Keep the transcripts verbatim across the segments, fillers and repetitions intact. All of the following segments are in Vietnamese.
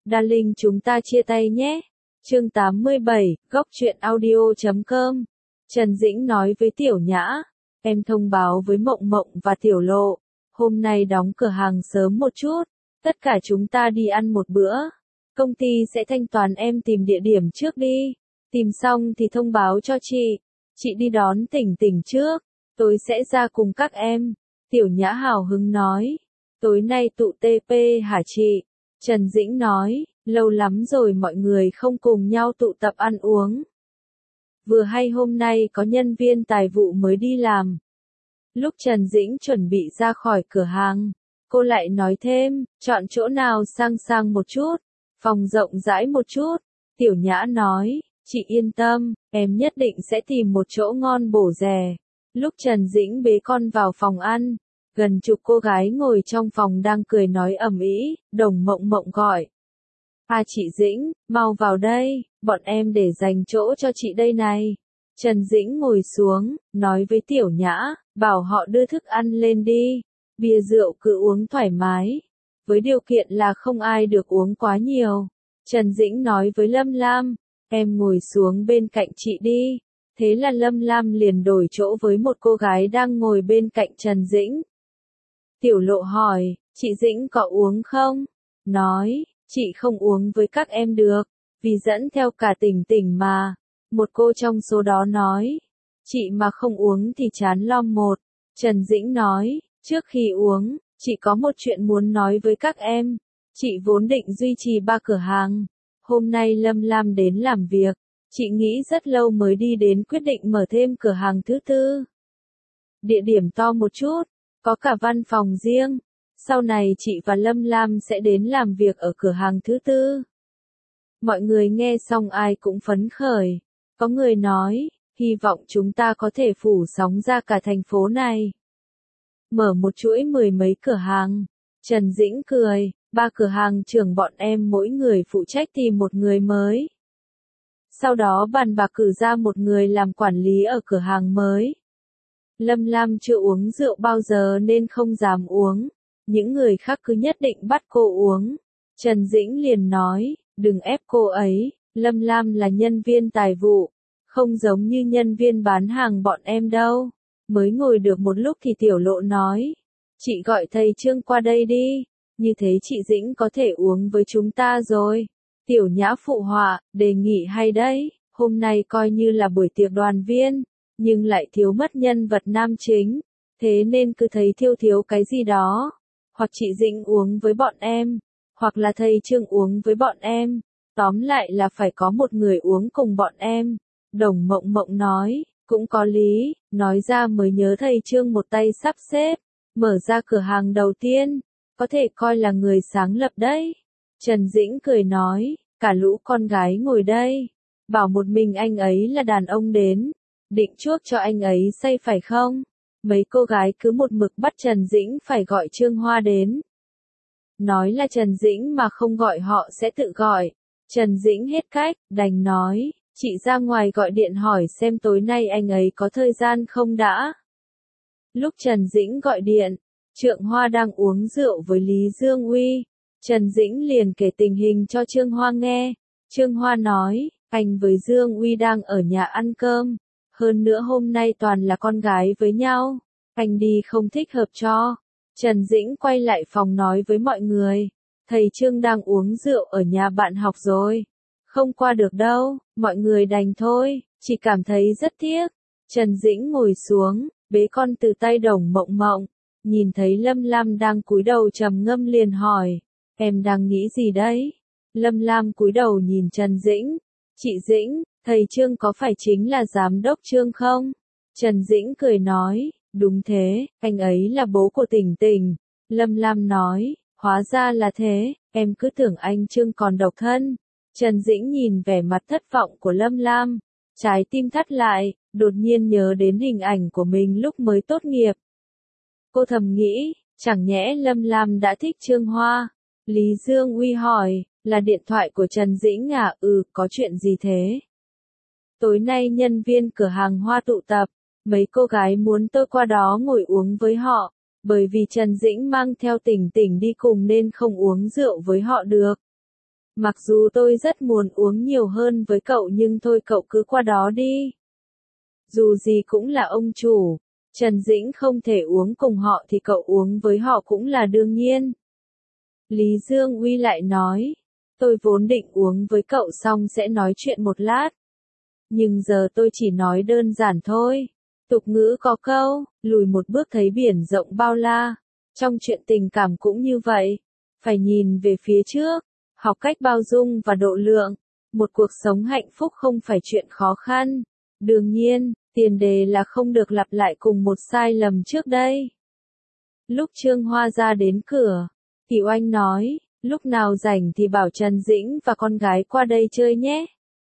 Darling chúng ta chia tay nhé. Chương tám mươi bảy, góc truyện audio chấm com. Trần Dĩnh nói với Tiểu Nhã, em thông báo với Mộng Mộng và Tiểu Lộ, hôm nay đóng cửa hàng sớm một chút, tất cả chúng ta đi ăn một bữa. Công ty sẽ thanh toán em tìm địa điểm trước đi, tìm xong thì thông báo cho chị, chị đi đón Tỉnh Tỉnh trước, tôi sẽ ra cùng các em. Tiểu Nhã hào hứng nói, tối nay tụ tê pê hả chị? Trần Dĩnh nói, lâu lắm rồi mọi người không cùng nhau tụ tập ăn uống. Vừa hay hôm nay có nhân viên tài vụ mới đi làm. Lúc Trần Dĩnh chuẩn bị ra khỏi cửa hàng, cô lại nói thêm, chọn chỗ nào sang sang một chút, phòng rộng rãi một chút. Tiểu Nhã nói, chị yên tâm, em nhất định sẽ tìm một chỗ ngon bổ rẻ. Lúc Trần Dĩnh bế con vào phòng ăn, gần chục cô gái ngồi trong phòng đang cười nói ầm ĩ, Đồng Mộng Mộng gọi. À chị Dĩnh, mau vào đây, bọn em để dành chỗ cho chị đây này. Trần Dĩnh ngồi xuống, nói với Tiểu Nhã, bảo họ đưa thức ăn lên đi, bia rượu cứ uống thoải mái, với điều kiện là không ai được uống quá nhiều. Trần Dĩnh nói với Lâm Lam, em ngồi xuống bên cạnh chị đi. Thế là Lâm Lam liền đổi chỗ với một cô gái đang ngồi bên cạnh Trần Dĩnh. Tiểu Lộ hỏi, chị Dĩnh có uống không? Nói, chị không uống với các em được, vì dẫn theo cả Tỉnh Tỉnh mà. Một cô trong số đó nói, chị mà không uống thì chán lom một. Trần Dĩnh nói, trước khi uống, chị có một chuyện muốn nói với các em. Chị vốn định duy trì ba cửa hàng. Hôm nay Lâm Lam đến làm việc, chị nghĩ rất lâu mới đi đến quyết định mở thêm cửa hàng thứ tư. Địa điểm to một chút, có cả văn phòng riêng. Sau này chị và Lâm Lam sẽ đến làm việc ở cửa hàng thứ tư. Mọi người nghe xong ai cũng phấn khởi. Có người nói, hy vọng chúng ta có thể phủ sóng ra cả thành phố này. Mở một chuỗi mười mấy cửa hàng. Trần Dĩnh cười, ba cửa hàng trưởng bọn em mỗi người phụ trách tìm một người mới. Sau đó bàn bạc cử ra một người làm quản lý ở cửa hàng mới. Lâm Lam chưa uống rượu bao giờ nên không dám uống. Những người khác cứ nhất định bắt cô uống. Trần Dĩnh liền nói, đừng ép cô ấy, Lâm Lam là nhân viên tài vụ, không giống như nhân viên bán hàng bọn em đâu. Mới ngồi được một lúc thì Tiểu Lộ nói, chị gọi thầy Trương qua đây đi, như thế chị Dĩnh có thể uống với chúng ta rồi. Tiểu Nhã phụ họa, đề nghị hay đấy, hôm nay coi như là buổi tiệc đoàn viên, nhưng lại thiếu mất nhân vật nam chính, thế nên cứ thấy thiếu thiếu cái gì đó. Hoặc chị Dĩnh uống với bọn em, hoặc là thầy Trương uống với bọn em, tóm lại là phải có một người uống cùng bọn em. Đồng Mộng Mộng nói, cũng có lý, nói ra mới nhớ thầy Trương một tay sắp xếp, mở ra cửa hàng đầu tiên, có thể coi là người sáng lập đấy. Trần Dĩnh cười nói, cả lũ con gái ngồi đây, bảo một mình anh ấy là đàn ông đến, định chuốc cho anh ấy say phải không? Mấy cô gái cứ một mực bắt Trần Dĩnh phải gọi Trương Hoa đến. Nói là Trần Dĩnh mà không gọi họ sẽ tự gọi. Trần Dĩnh hết cách, đành nói, chị ra ngoài gọi điện hỏi xem tối nay anh ấy có thời gian không đã. Lúc Trần Dĩnh gọi điện, Trượng Hoa đang uống rượu với Lý Dương Uy. Trần Dĩnh liền kể tình hình cho Trương Hoa nghe. Trương Hoa nói, anh với Dương Uy đang ở nhà ăn cơm. Hơn nữa hôm nay toàn là con gái với nhau. Anh đi không thích hợp cho. Trần Dĩnh quay lại phòng nói với mọi người. Thầy Trương đang uống rượu ở nhà bạn học rồi. Không qua được đâu, mọi người đành thôi, chỉ cảm thấy rất tiếc. Trần Dĩnh ngồi xuống, bế con từ tay Đồng Mộng Mộng. Nhìn thấy Lâm Lam đang cúi đầu trầm ngâm liền hỏi, em đang nghĩ gì đấy? Lâm Lam cúi đầu nhìn Trần Dĩnh. Chị Dĩnh, thầy Trương có phải chính là giám đốc Trương không? Trần Dĩnh cười nói, đúng thế, anh ấy là bố của Tỉnh Tỉnh. Lâm Lam nói, hóa ra là thế, em cứ tưởng anh Trương còn độc thân. Trần Dĩnh nhìn vẻ mặt thất vọng của Lâm Lam, trái tim thắt lại, đột nhiên nhớ đến hình ảnh của mình lúc mới tốt nghiệp. Cô thầm nghĩ, chẳng nhẽ Lâm Lam đã thích Trương Hoa. Lý Dương Uy hỏi, là điện thoại của Trần Dĩnh à? Ừ, có chuyện gì thế? Tối nay nhân viên cửa hàng hoa tụ tập, mấy cô gái muốn tôi qua đó ngồi uống với họ, bởi vì Trần Dĩnh mang theo Tỉnh Tỉnh đi cùng nên không uống rượu với họ được. Mặc dù tôi rất muốn uống nhiều hơn với cậu nhưng thôi cậu cứ qua đó đi. Dù gì cũng là ông chủ, Trần Dĩnh không thể uống cùng họ thì cậu uống với họ cũng là đương nhiên. Lý Dương Uy lại nói, tôi vốn định uống với cậu xong sẽ nói chuyện một lát. Nhưng giờ tôi chỉ nói đơn giản thôi. Tục ngữ có câu, lùi một bước thấy biển rộng bao la. Trong chuyện tình cảm cũng như vậy. Phải nhìn về phía trước, học cách bao dung và độ lượng. Một cuộc sống hạnh phúc không phải chuyện khó khăn. Đương nhiên, tiền đề là không được lặp lại cùng một sai lầm trước đây. Lúc Trương Hoa ra đến cửa, Tiểu Anh nói, lúc nào rảnh thì bảo Trần Dĩnh và con gái qua đây chơi nhé.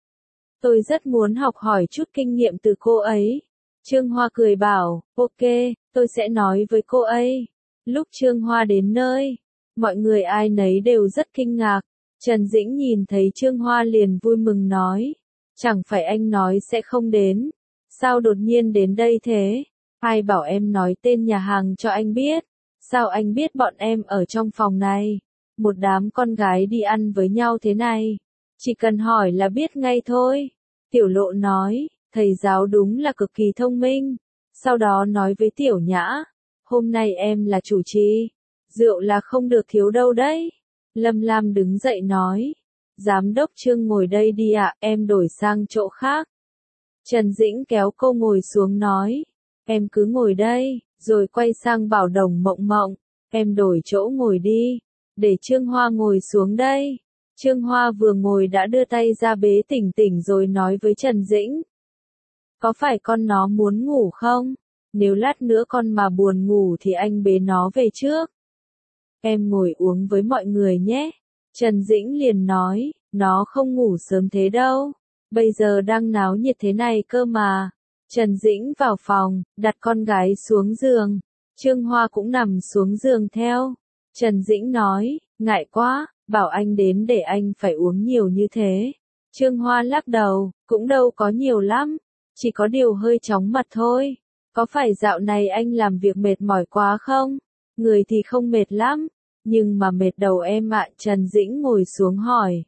Tôi rất muốn học hỏi chút kinh nghiệm từ cô ấy. Trương Hoa cười bảo, ok, tôi sẽ nói với cô ấy. Lúc Trương Hoa đến nơi, mọi người ai nấy đều rất kinh ngạc. Trần Dĩnh nhìn thấy Trương Hoa liền vui mừng nói, chẳng phải anh nói sẽ không đến. Sao đột nhiên đến đây thế? Ai bảo em nói tên nhà hàng cho anh biết? Sao anh biết bọn em ở trong phòng này? Một đám con gái đi ăn với nhau thế này. Chỉ cần hỏi là biết ngay thôi. Tiểu Lộ nói, thầy giáo đúng là cực kỳ thông minh. Sau đó nói với Tiểu Nhã, hôm nay em là chủ trì. Rượu là không được thiếu đâu đấy. Lâm Lam đứng dậy nói, giám đốc Trương ngồi đây đi ạ, em đổi sang chỗ khác. Trần Dĩnh kéo cô ngồi xuống nói, em cứ ngồi đây, rồi quay sang bảo Đồng Mộng Mộng, em đổi chỗ ngồi đi, để Trương Hoa ngồi xuống đây. Trương Hoa vừa ngồi đã đưa tay ra bế Tỉnh Tỉnh rồi nói với Trần Dĩnh, có phải con nó muốn ngủ không? Nếu lát nữa con mà buồn ngủ thì anh bế nó về trước. Em ngồi uống với mọi người nhé. Trần Dĩnh liền nói, nó không ngủ sớm thế đâu. Bây giờ đang náo nhiệt thế này cơ mà. Trần Dĩnh vào phòng, đặt con gái xuống giường. Trương Hoa cũng nằm xuống giường theo. Trần Dĩnh nói, ngại quá, bảo anh đến để anh phải uống nhiều như thế. Trương Hoa lắc đầu, cũng đâu có nhiều lắm. Chỉ có điều hơi chóng mặt thôi. Có phải dạo này anh làm việc mệt mỏi quá không? Người thì không mệt lắm. Nhưng mà mệt đầu em ạ. Trần Dĩnh ngồi xuống hỏi.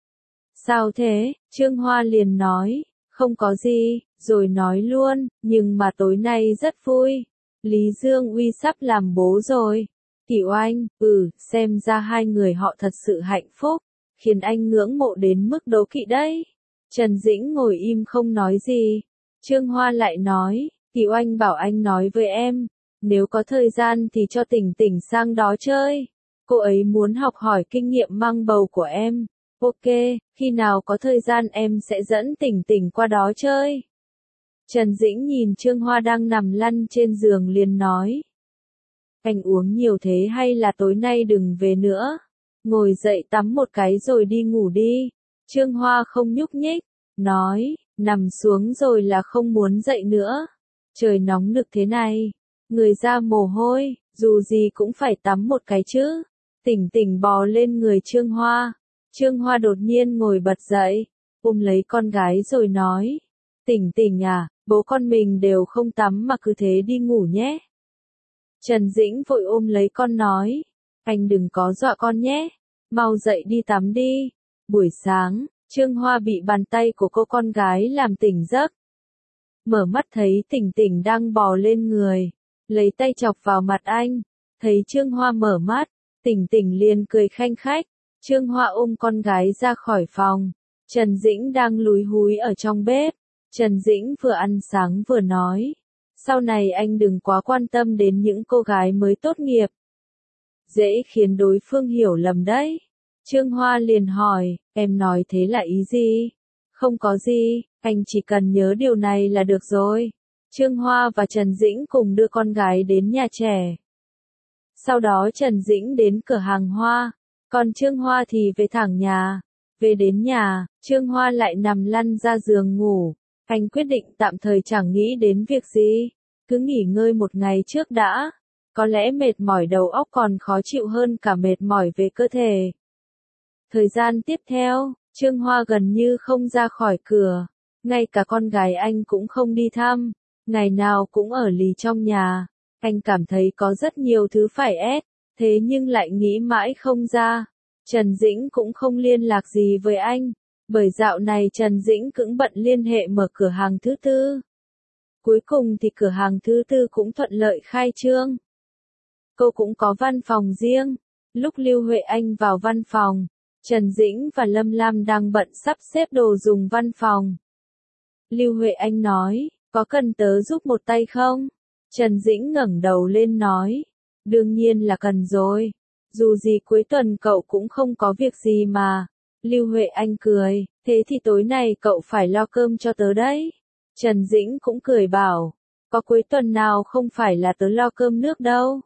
Sao thế? Trương Hoa liền nói, không có gì, rồi nói luôn, nhưng mà tối nay rất vui. Lý Dương Uy sắp làm bố rồi. Tiểu Anh, ừ, xem ra hai người họ thật sự hạnh phúc, khiến anh ngưỡng mộ đến mức đố kỵ đấy. Trần Dĩnh ngồi im không nói gì. Trương Hoa lại nói, Tiểu Anh bảo anh nói với em, nếu có thời gian thì cho Tỉnh Tỉnh sang đó chơi. Cô ấy muốn học hỏi kinh nghiệm mang bầu của em. Ok, khi nào có thời gian em sẽ dẫn Tỉnh Tỉnh qua đó chơi. Trần Dĩnh nhìn Trương Hoa đang nằm lăn trên giường liền nói. Anh uống nhiều thế hay là tối nay đừng về nữa. Ngồi dậy tắm một cái rồi đi ngủ đi. Trương Hoa không nhúc nhích, nói, nằm xuống rồi là không muốn dậy nữa. Trời nóng nực thế này, người ra mồ hôi, dù gì cũng phải tắm một cái chứ. Tỉnh Tỉnh bò lên người Trương Hoa. Trương Hoa đột nhiên ngồi bật dậy, ôm lấy con gái rồi nói, Tỉnh Tỉnh à, bố con mình đều không tắm mà cứ thế đi ngủ nhé. Trần Dĩnh vội ôm lấy con nói, anh đừng có dọa con nhé, mau dậy đi tắm đi. Buổi sáng, Trương Hoa bị bàn tay của cô con gái làm tỉnh giấc. Mở mắt thấy Tỉnh Tỉnh đang bò lên người, lấy tay chọc vào mặt anh, thấy Trương Hoa mở mắt, Tỉnh Tỉnh liền cười khanh khách. Trương Hoa ôm con gái ra khỏi phòng. Trần Dĩnh đang lúi húi ở trong bếp. Trần Dĩnh vừa ăn sáng vừa nói, sau này anh đừng quá quan tâm đến những cô gái mới tốt nghiệp. Dễ khiến đối phương hiểu lầm đấy. Trương Hoa liền hỏi, em nói thế là ý gì? Không có gì, anh chỉ cần nhớ điều này là được rồi. Trương Hoa và Trần Dĩnh cùng đưa con gái đến nhà trẻ. Sau đó Trần Dĩnh đến cửa hàng hoa. Còn Trương Hoa thì về thẳng nhà. Về đến nhà, Trương Hoa lại nằm lăn ra giường ngủ. Anh quyết định tạm thời chẳng nghĩ đến việc gì. Cứ nghỉ ngơi một ngày trước đã. Có lẽ mệt mỏi đầu óc còn khó chịu hơn cả mệt mỏi về cơ thể. Thời gian tiếp theo, Trương Hoa gần như không ra khỏi cửa. Ngay cả con gái anh cũng không đi thăm. Ngày nào cũng ở lì trong nhà. Anh cảm thấy có rất nhiều thứ phải ép. Thế nhưng lại nghĩ mãi không ra. Trần Dĩnh cũng không liên lạc gì với anh, bởi dạo này Trần Dĩnh cũng bận liên hệ mở cửa hàng thứ tư. Cuối cùng thì cửa hàng thứ tư cũng thuận lợi khai trương. Cô cũng có văn phòng riêng. Lúc Lưu Huệ Anh vào văn phòng, Trần Dĩnh và Lâm Lam đang bận sắp xếp đồ dùng văn phòng. Lưu Huệ Anh nói, có cần tớ giúp một tay không? Trần Dĩnh ngẩng đầu lên nói, đương nhiên là cần rồi. Dù gì cuối tuần cậu cũng không có việc gì mà. Lưu Huệ Anh cười, thế thì tối nay cậu phải lo cơm cho tớ đấy. Trần Dĩnh cũng cười bảo, có cuối tuần nào không phải là tớ lo cơm nước đâu.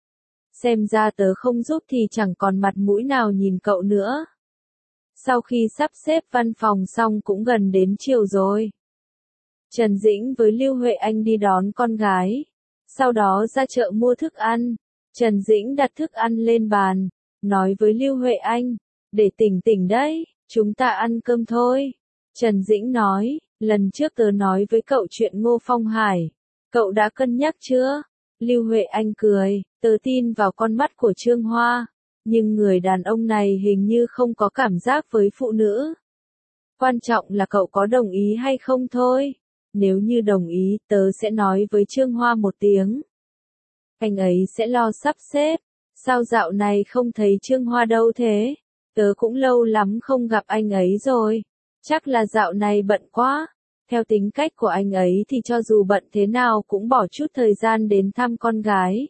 Xem ra tớ không giúp thì chẳng còn mặt mũi nào nhìn cậu nữa. Sau khi sắp xếp văn phòng xong cũng gần đến chiều rồi. Trần Dĩnh với Lưu Huệ Anh đi đón con gái. Sau đó ra chợ mua thức ăn. Trần Dĩnh đặt thức ăn lên bàn, nói với Lưu Huệ Anh, để tỉnh tỉnh đấy, chúng ta ăn cơm thôi. Trần Dĩnh nói, lần trước tớ nói với cậu chuyện Ngô Phong Hải, cậu đã cân nhắc chưa? Lưu Huệ Anh cười, tớ tin vào con mắt của Trương Hoa, nhưng người đàn ông này hình như không có cảm giác với phụ nữ. Quan trọng là cậu có đồng ý hay không thôi. Nếu như đồng ý, tớ sẽ nói với Trương Hoa một tiếng. Anh ấy sẽ lo sắp xếp. Sao dạo này không thấy Trương Hoa đâu thế? Tớ cũng lâu lắm không gặp anh ấy rồi. Chắc là dạo này bận quá. Theo tính cách của anh ấy thì cho dù bận thế nào cũng bỏ chút thời gian đến thăm con gái.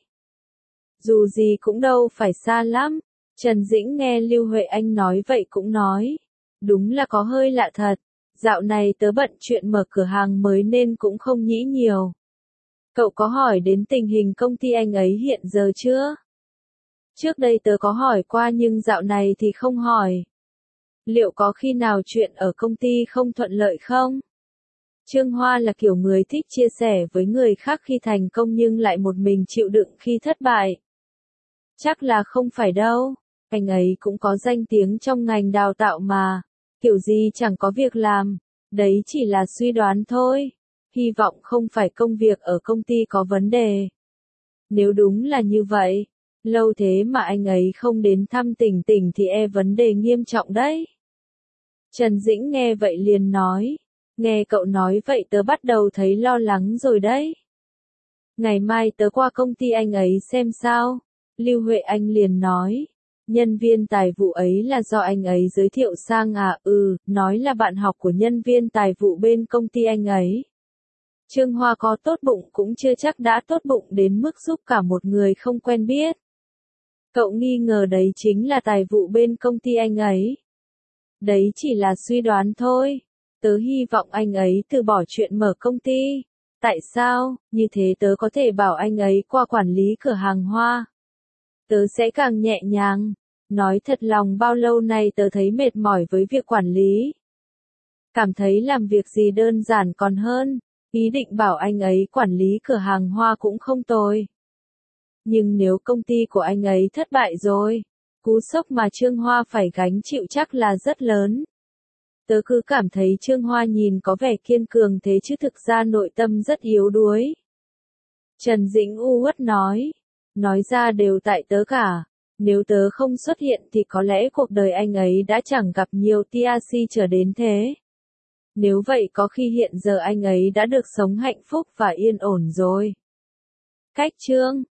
Dù gì cũng đâu phải xa lắm. Trần Dĩnh nghe Lưu Huệ Anh nói vậy cũng nói. Đúng là có hơi lạ thật. Dạo này tớ bận chuyện mở cửa hàng mới nên cũng không nghĩ nhiều. Cậu có hỏi đến tình hình công ty anh ấy hiện giờ chưa? Trước đây tớ có hỏi qua nhưng dạo này thì không hỏi. Liệu có khi nào chuyện ở công ty không thuận lợi không? Trương Hoa là kiểu người thích chia sẻ với người khác khi thành công nhưng lại một mình chịu đựng khi thất bại. Chắc là không phải đâu. Anh ấy cũng có danh tiếng trong ngành đào tạo mà. Kiểu gì chẳng có việc làm. Đấy chỉ là suy đoán thôi. Hy vọng không phải công việc ở công ty có vấn đề. Nếu đúng là như vậy, lâu thế mà anh ấy không đến thăm Tỉnh Tỉnh thì e vấn đề nghiêm trọng đấy. Trần Dĩnh nghe vậy liền nói, nghe cậu nói vậy tớ bắt đầu thấy lo lắng rồi đấy. Ngày mai tớ qua công ty anh ấy xem sao. Lưu Huệ Anh liền nói, nhân viên tài vụ ấy là do anh ấy giới thiệu sang à? Ừ, nói là bạn học của nhân viên tài vụ bên công ty anh ấy. Trương Hoa có tốt bụng cũng chưa chắc đã tốt bụng đến mức giúp cả một người không quen biết. Cậu nghi ngờ đấy chính là tài vụ bên công ty anh ấy. Đấy chỉ là suy đoán thôi. Tớ hy vọng anh ấy từ bỏ chuyện mở công ty. Tại sao? Như thế tớ có thể bảo anh ấy qua quản lý cửa hàng hoa. Tớ sẽ càng nhẹ nhàng. Nói thật lòng bao lâu nay tớ thấy mệt mỏi với việc quản lý. Cảm thấy làm việc gì đơn giản còn hơn. Ý định bảo anh ấy quản lý cửa hàng hoa cũng không tồi. Nhưng nếu công ty của anh ấy thất bại rồi, cú sốc mà Trương Hoa phải gánh chịu chắc là rất lớn. Tớ cứ cảm thấy Trương Hoa nhìn có vẻ kiên cường thế chứ thực ra nội tâm rất yếu đuối. Trần Dĩnh u uất nói, nói ra đều tại tớ cả. Nếu tớ không xuất hiện thì có lẽ cuộc đời anh ấy đã chẳng gặp nhiều tê rờ xê trở đến thế. Nếu vậy có khi hiện giờ anh ấy đã được sống hạnh phúc và yên ổn rồi. Cách chương